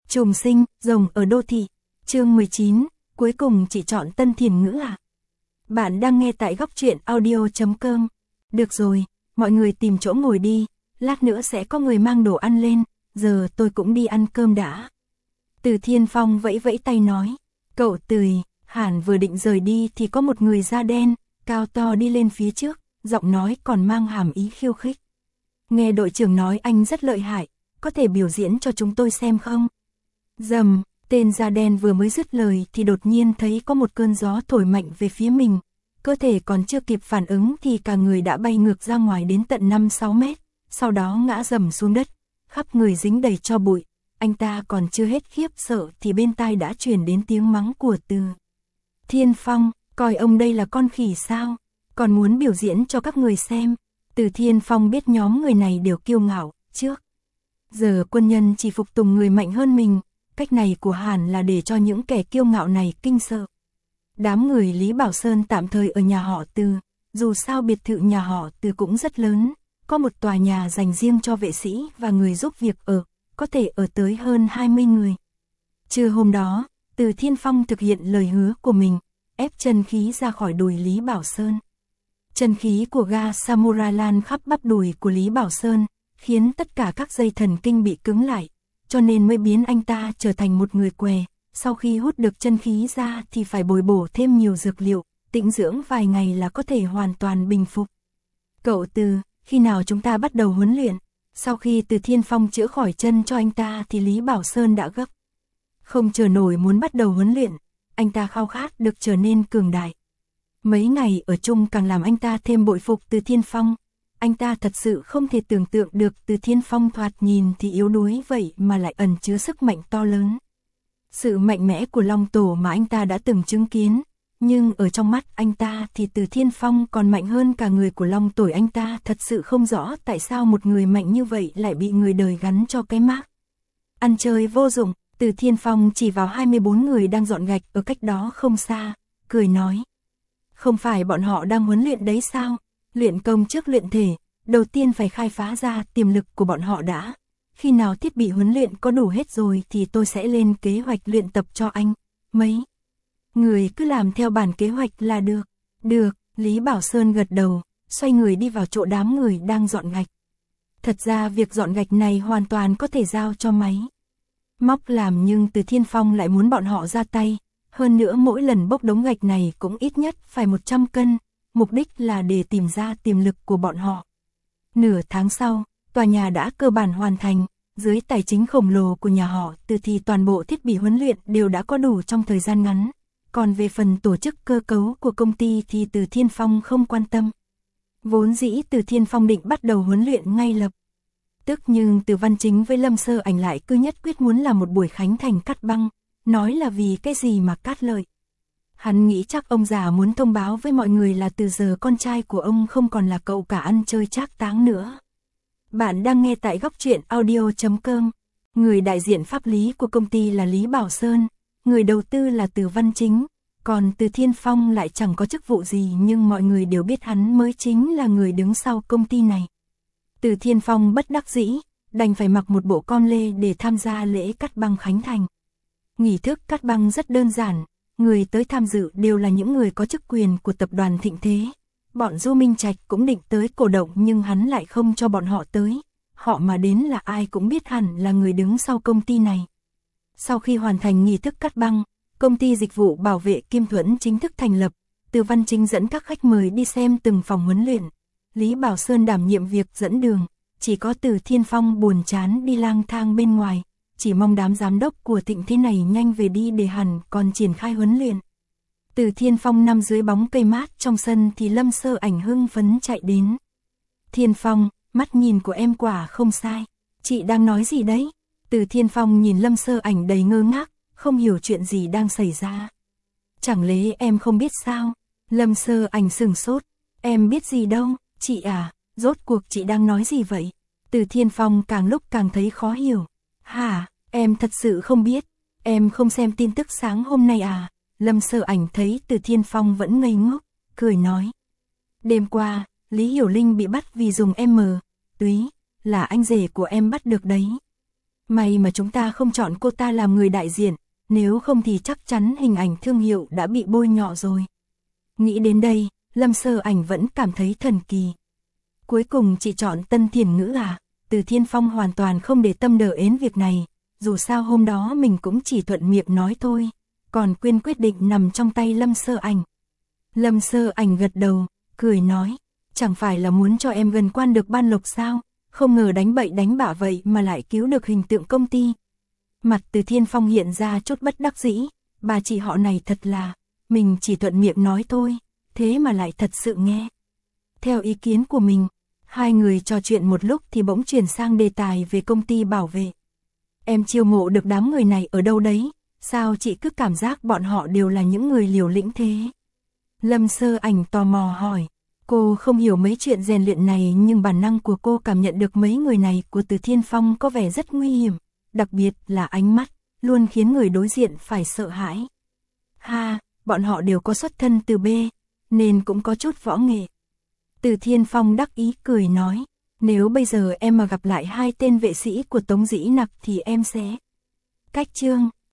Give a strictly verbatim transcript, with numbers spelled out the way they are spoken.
Trùng sinh, rồng ở đô thị. Chương mười chín, cuối cùng chị chọn Tân Thiền Ngữ à? Bạn đang nghe tại góc truyện audio chấm com. Được rồi, mọi người tìm chỗ ngồi đi, lát nữa sẽ có người mang đồ ăn lên, giờ tôi cũng đi ăn cơm đã. Từ Thiên Phong vẫy vẫy tay nói, cậu Tười. Hàn vừa định rời đi thì có một người da đen, cao to đi lên phía trước, giọng nói còn mang hàm ý khiêu khích. Nghe đội trưởng nói anh rất lợi hại, có thể biểu diễn cho chúng tôi xem không? Rầm, tên da đen vừa mới dứt lời thì đột nhiên thấy có một cơn gió thổi mạnh về phía mình. Cơ thể còn chưa kịp phản ứng thì cả người đã bay ngược ra ngoài đến tận năm sáu mét, sau đó ngã rầm xuống đất, khắp người dính đầy tro bụi. Anh ta còn chưa hết khiếp sợ thì bên tai đã truyền đến tiếng mắng của Từ Thiên Phong, coi ông đây là con khỉ sao, còn muốn biểu diễn cho các người xem. Từ Thiên Phong biết nhóm người này đều kiêu ngạo, trước giờ quân nhân chỉ phục tùng người mạnh hơn mình, cách này của Hàn là để cho những kẻ kiêu ngạo này kinh sợ. Đám người Lý Bảo Sơn tạm thời ở nhà họ Từ, dù sao biệt thự nhà họ Từ cũng rất lớn, có một tòa nhà dành riêng cho vệ sĩ và người giúp việc ở, có thể ở tới hơn hai mươi người. Trưa hôm đó, Từ Thiên Phong thực hiện lời hứa của mình, ép chân khí ra khỏi đùi Lý Bảo Sơn. Chân khí của ga Samurai lan khắp bắp đùi của Lý Bảo Sơn, khiến tất cả các dây thần kinh bị cứng lại, cho nên mới biến anh ta trở thành một người què. Sau khi hút được chân khí ra thì phải bồi bổ thêm nhiều dược liệu, tĩnh dưỡng vài ngày là có thể hoàn toàn bình phục. Cậu Từ, khi nào chúng ta bắt đầu huấn luyện? Sau khi Từ Thiên Phong chữa khỏi chân cho anh ta thì Lý Bảo Sơn đã gấp. Không chờ nổi muốn bắt đầu huấn luyện, anh ta khao khát được trở nên cường đại. Mấy ngày ở chung càng làm anh ta thêm bội phục Từ Thiên Phong. Anh ta thật sự không thể tưởng tượng được Từ Thiên Phong thoạt nhìn thì yếu đuối vậy mà lại ẩn chứa sức mạnh to lớn. Sự mạnh mẽ của Long Tổ mà anh ta đã từng chứng kiến, nhưng ở trong mắt anh ta thì Từ Thiên Phong còn mạnh hơn cả người của Long Tổ. Anh ta thật sự không rõ tại sao một người mạnh như vậy lại bị người đời gắn cho cái mác ăn chơi vô dụng. Từ Thiên Phong chỉ vào hai mươi bốn người đang dọn gạch ở cách đó không xa, cười nói. Không phải bọn họ đang huấn luyện đấy sao? Luyện công trước luyện thể, đầu tiên phải khai phá ra tiềm lực của bọn họ đã. Khi nào thiết bị huấn luyện có đủ hết rồi thì tôi sẽ lên kế hoạch luyện tập cho anh. Mấy người cứ làm theo bản kế hoạch là được. Được, Lý Bảo Sơn gật đầu, xoay người đi vào chỗ đám người đang dọn gạch. Thật ra việc dọn gạch này hoàn toàn có thể giao cho máy móc làm, nhưng Từ Thiên Phong lại muốn bọn họ ra tay. Hơn nữa mỗi lần bốc đống gạch này cũng ít nhất phải một trăm cân, mục đích là để tìm ra tiềm lực của bọn họ. Nửa tháng sau, tòa nhà đã cơ bản hoàn thành, dưới tài chính khổng lồ của nhà họ Từ thì toàn bộ thiết bị huấn luyện đều đã có đủ trong thời gian ngắn. Còn về phần tổ chức cơ cấu của công ty thì Từ Thiên Phong không quan tâm. Vốn dĩ Từ Thiên Phong định bắt đầu huấn luyện ngay lập tức, nhưng Từ Văn Chính với Lâm Sơ Ảnh lại cứ nhất quyết muốn làm một buổi khánh thành cắt băng, nói là vì cái gì mà cắt lợi. Hắn nghĩ chắc ông già muốn thông báo với mọi người là từ giờ con trai của ông không còn là cậu cả ăn chơi trác táng nữa. Bạn đang nghe tại góc truyện audio chấm com. Người đại diện pháp lý của công ty là Lý Bảo Sơn, người đầu tư là Từ Văn Chính, còn Từ Thiên Phong lại chẳng có chức vụ gì, nhưng mọi người đều biết hắn mới chính là người đứng sau công ty này. Từ Thiên Phong bất đắc dĩ, đành phải mặc một bộ com lê để tham gia lễ cắt băng khánh thành. Nghi thức cắt băng rất đơn giản, người tới tham dự đều là những người có chức quyền của tập đoàn Thịnh Thế. Bọn Du Minh Trạch cũng định tới cổ động nhưng hắn lại không cho bọn họ tới. Họ mà đến là ai cũng biết hẳn là người đứng sau công ty này. Sau khi hoàn thành nghi thức cắt băng, công ty dịch vụ bảo vệ Kim Thuẫn chính thức thành lập. Từ Văn Chính dẫn các khách mời đi xem từng phòng huấn luyện. Lý Bảo Sơn đảm nhiệm việc dẫn đường, chỉ có Từ Thiên Phong buồn chán đi lang thang bên ngoài, chỉ mong đám giám đốc của Thịnh Thế này nhanh về đi để hẳn còn triển khai huấn luyện. Từ Thiên Phong nằm dưới bóng cây mát trong sân thì Lâm Sơ Ảnh hưng phấn chạy đến. Thiên Phong, mắt nhìn của em quả không sai, chị đang nói gì đấy? Từ Thiên Phong nhìn Lâm Sơ Ảnh đầy ngơ ngác, không hiểu chuyện gì đang xảy ra. Chẳng lẽ em không biết sao? Lâm Sơ Ảnh sửng sốt, em biết gì đâu, chị à, rốt cuộc chị đang nói gì vậy? Từ Thiên Phong càng lúc càng thấy khó hiểu. Hả, em thật sự không biết, em không xem tin tức sáng hôm nay à? Lâm Sơ Ảnh thấy Từ Thiên Phong vẫn ngây ngốc, cười nói. Đêm qua, Lý Hiểu Linh bị bắt vì dùng M túy, là anh rể của em bắt được đấy. May mà chúng ta không chọn cô ta làm người đại diện, nếu không thì chắc chắn hình ảnh thương hiệu đã bị bôi nhọ rồi. Nghĩ đến đây, Lâm Sơ Ảnh vẫn cảm thấy thần kỳ. Cuối cùng chị chọn Tân Thiền Ngữ à? Từ Thiên Phong hoàn toàn không để tâm đờ ến việc này, dù sao hôm đó mình cũng chỉ thuận miệng nói thôi, còn quyền quyết định nằm trong tay Lâm Sơ Ảnh. Lâm Sơ Ảnh gật đầu, cười nói, chẳng phải là muốn cho em gần quan được ban lộc sao, không ngờ đánh bậy đánh bạ vậy mà lại cứu được hình tượng công ty. Mặt Từ Thiên Phong hiện ra chút bất đắc dĩ, bà chị họ này thật là, mình chỉ thuận miệng nói thôi, thế mà lại thật sự nghe. Theo ý kiến của mình, hai người trò chuyện một lúc thì bỗng chuyển sang đề tài về công ty bảo vệ. Em chiêu mộ được đám người này ở đâu đấy, sao chị cứ cảm giác bọn họ đều là những người liều lĩnh thế? Lâm Sơ Ảnh tò mò hỏi, cô không hiểu mấy chuyện rèn luyện này nhưng bản năng của cô cảm nhận được mấy người này của Từ Thiên Phong có vẻ rất nguy hiểm, đặc biệt là ánh mắt, luôn khiến người đối diện phải sợ hãi. Ha, bọn họ đều có xuất thân từ B, nên cũng có chút võ nghệ. Từ Thiên Phong đắc ý cười nói, nếu bây giờ em mà gặp lại hai tên vệ sĩ của Tống Dĩ Nặc thì em sẽ... Cách chương